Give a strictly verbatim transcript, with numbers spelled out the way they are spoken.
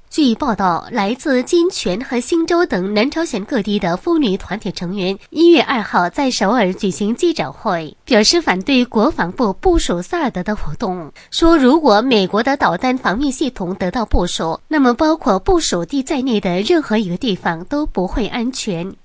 据报道，来自金泉和新州等南朝鲜各地的妇女团体成员一月二号在首尔举行记者会，表示反对国防部部署萨尔德的活动，说如果美国的导弹防御系统得到部署，那么包括部署地在内的任何一个地方都不会安全。